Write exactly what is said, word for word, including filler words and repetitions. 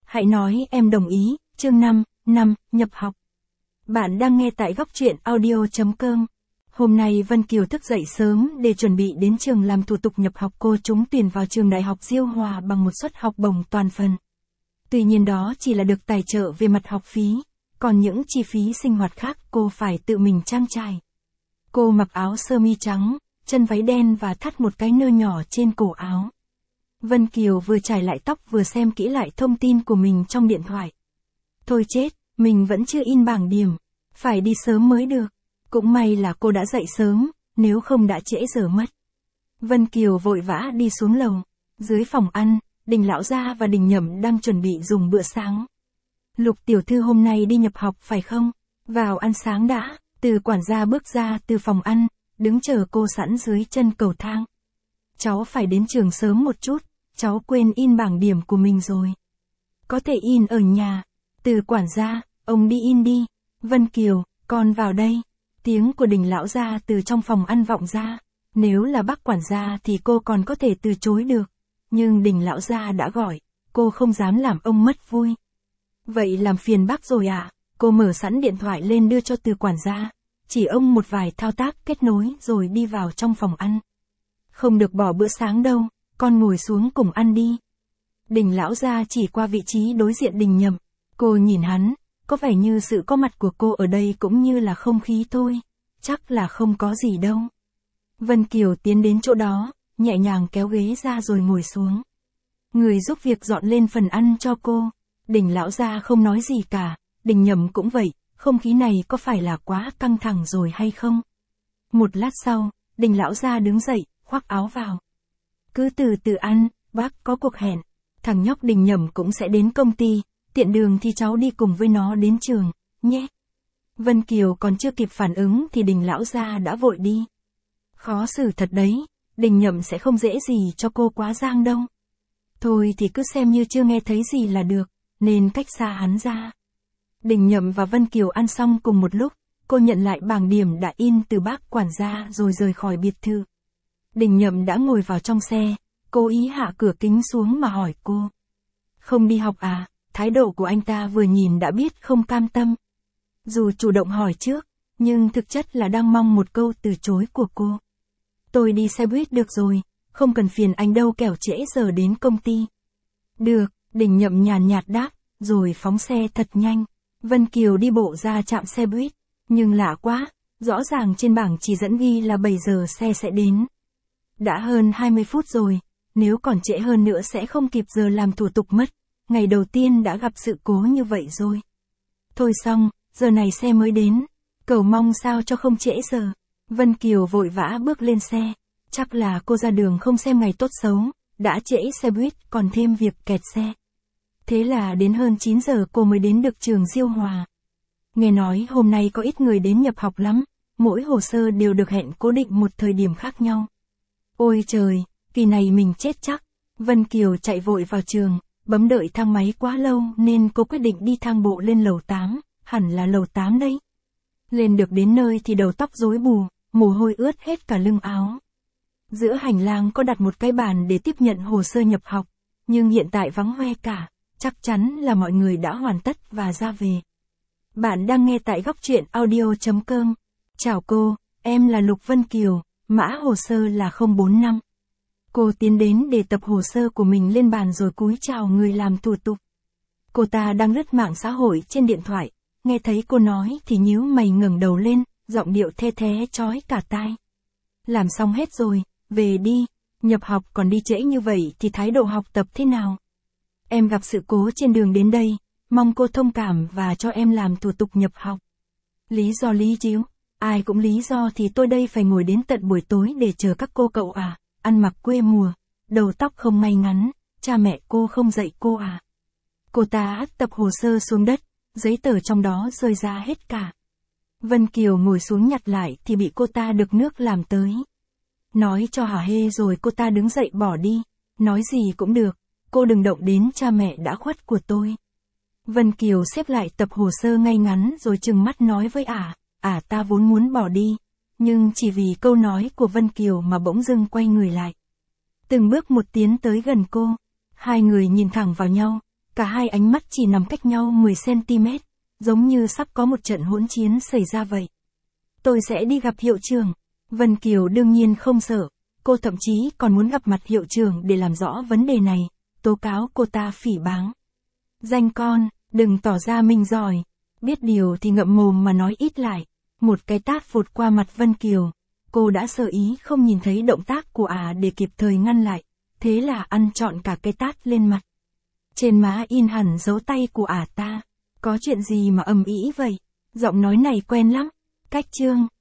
Hãy nói em đồng ý, chương năm, năm, nhập học. Bạn đang nghe tại góc truyện audio chấm com. Hôm nay Vân Kiều thức dậy sớm để chuẩn bị đến trường làm thủ tục nhập học. Cô trúng tuyển vào trường Đại học Diêu Hòa bằng một suất học bổng toàn phần. Tuy nhiên đó chỉ là được tài trợ về mặt học phí, còn những chi phí sinh hoạt khác cô phải tự mình trang trải. Cô mặc áo sơ mi trắng, chân váy đen và thắt một cái nơ nhỏ trên cổ áo. Vân Kiều vừa trải lại tóc vừa xem kỹ lại thông tin của mình trong điện thoại. Thôi chết, mình vẫn chưa in bảng điểm, phải đi sớm mới được. Cũng may là cô đã dậy sớm, nếu không đã trễ giờ mất. Vân Kiều vội vã đi xuống lầu. Dưới phòng ăn, Đình lão gia và Đình Nhậm đang chuẩn bị dùng bữa sáng. Lục tiểu thư hôm nay đi nhập học phải không? Vào ăn sáng đã. Từ quản gia bước ra từ phòng ăn, đứng chờ cô sẵn dưới chân cầu thang. Cháu phải đến trường sớm một chút, cháu quên in bảng điểm của mình rồi. Có thể in ở nhà. Từ quản gia, ông đi in đi. Vân Kiều, con vào đây. Tiếng của Đình lão gia từ trong phòng ăn vọng ra. Nếu là bác quản gia thì cô còn có thể từ chối được. Nhưng Đình lão gia đã gọi, cô không dám làm ông mất vui. Vậy làm phiền bác rồi ạ. À? Cô mở sẵn điện thoại lên đưa cho từ quản gia. Chỉ ông một vài thao tác kết nối rồi đi vào trong phòng ăn. Không được bỏ bữa sáng đâu, con ngồi xuống cùng ăn đi. Đình lão gia chỉ qua vị trí đối diện Đình Nhậm. Cô nhìn hắn, có vẻ như sự có mặt của cô ở đây cũng như là không khí thôi. Chắc là không có gì đâu. Vân Kiều tiến đến chỗ đó, nhẹ nhàng kéo ghế ra rồi ngồi xuống. Người giúp việc dọn lên phần ăn cho cô. Đình lão gia không nói gì cả, Đình Nhậm cũng vậy, không khí này có phải là quá căng thẳng rồi hay không? Một lát sau, Đình lão gia đứng dậy, khoác áo vào. Cứ từ từ ăn, bác có cuộc hẹn. Thằng nhóc Đình Nhậm cũng sẽ đến công ty, tiện đường thì cháu đi cùng với nó đến trường, nhé. Vân Kiều còn chưa kịp phản ứng thì Đình lão gia đã vội đi. Khó xử thật đấy, Đình Nhậm sẽ không dễ gì cho cô quá giang đâu. Thôi thì cứ xem như chưa nghe thấy gì là được, nên cách xa hắn ra. Đình Nhậm và Vân Kiều ăn xong cùng một lúc, cô nhận lại bảng điểm đã in từ bác quản gia rồi rời khỏi biệt thự. Đình Nhậm đã ngồi vào trong xe, cố ý hạ cửa kính xuống mà hỏi cô. Không đi học à? Thái độ của anh ta vừa nhìn đã biết không cam tâm. Dù chủ động hỏi trước, nhưng thực chất là đang mong một câu từ chối của cô. Tôi đi xe buýt được rồi, không cần phiền anh đâu kẻo trễ giờ đến công ty. Được, Đình Nhậm nhàn nhạt đáp, rồi phóng xe thật nhanh. Vân Kiều đi bộ ra trạm xe buýt, nhưng lạ quá, rõ ràng trên bảng chỉ dẫn ghi là bảy giờ xe sẽ đến. Đã hơn hai mươi phút rồi, nếu còn trễ hơn nữa sẽ không kịp giờ làm thủ tục mất, ngày đầu tiên đã gặp sự cố như vậy rồi. Thôi xong, giờ này xe mới đến, cầu mong sao cho không trễ giờ. Vân Kiều vội vã bước lên xe, chắc là cô ra đường không xem ngày tốt xấu, đã trễ xe buýt còn thêm việc kẹt xe. Thế là đến hơn chín giờ cô mới đến được trường Diêu Hòa. Nghe nói hôm nay có ít người đến nhập học lắm, mỗi hồ sơ đều được hẹn cố định một thời điểm khác nhau. Ôi trời, kỳ này mình chết chắc. Vân Kiều chạy vội vào trường, bấm đợi thang máy quá lâu nên cô quyết định đi thang bộ lên lầu tám, hẳn là lầu tám đấy. Lên được đến nơi thì đầu tóc rối bù, mồ hôi ướt hết cả lưng áo. Giữa hành lang có đặt một cái bàn để tiếp nhận hồ sơ nhập học, nhưng hiện tại vắng hoe cả, chắc chắn là mọi người đã hoàn tất và ra về. Bạn đang nghe tại góc truyện audio chấm com. Chào cô, em là Lục Vân Kiều, mã hồ sơ là không bốn năm. Cô tiến đến để tập hồ sơ của mình lên bàn rồi cúi chào người làm thủ tục. Cô ta đang lướt mạng xã hội trên điện thoại, nghe thấy cô nói thì nhíu mày ngẩng đầu lên, giọng điệu the thé chói cả tai. Làm xong hết rồi, về đi, nhập học còn đi trễ như vậy thì thái độ học tập thế nào? Em gặp sự cố trên đường đến đây, mong cô thông cảm và cho em làm thủ tục nhập học. Lý do lý chíu, ai cũng lý do thì tôi đây phải ngồi đến tận buổi tối để chờ các cô cậu à, ăn mặc quê mùa, đầu tóc không may ngắn, cha mẹ cô không dạy cô à. Cô ta tập hồ sơ xuống đất, giấy tờ trong đó rơi ra hết cả. Vân Kiều ngồi xuống nhặt lại thì bị cô ta đực nước làm tới. Nói cho hả hê rồi cô ta đứng dậy bỏ đi, nói gì cũng được, cô đừng động đến cha mẹ đã khuất của tôi. Vân Kiều xếp lại tập hồ sơ ngay ngắn rồi trừng mắt nói với ả, ả ta vốn muốn bỏ đi, nhưng chỉ vì câu nói của Vân Kiều mà bỗng dưng quay người lại. Từng bước một tiến tới gần cô, hai người nhìn thẳng vào nhau, Cả hai ánh mắt chỉ nằm cách nhau mười xăng ti mét, giống như sắp có một trận hỗn chiến xảy ra vậy. Tôi sẽ đi gặp hiệu trưởng. Vân Kiều đương nhiên không sợ, cô thậm chí còn muốn gặp mặt hiệu trưởng để làm rõ vấn đề này, tố cáo cô ta phỉ báng. Danh con, đừng tỏ ra mình giỏi, biết điều thì ngậm mồm mà nói ít lại. Một cái tát vụt qua mặt Vân Kiều, cô đã sơ ý không nhìn thấy động tác của ả để kịp thời ngăn lại, thế là ăn trọn cả cái tát lên mặt. Trên má in hẳn dấu tay của ả ta. Có chuyện gì mà ầm ĩ vậy? Giọng nói này quen lắm. Cách chương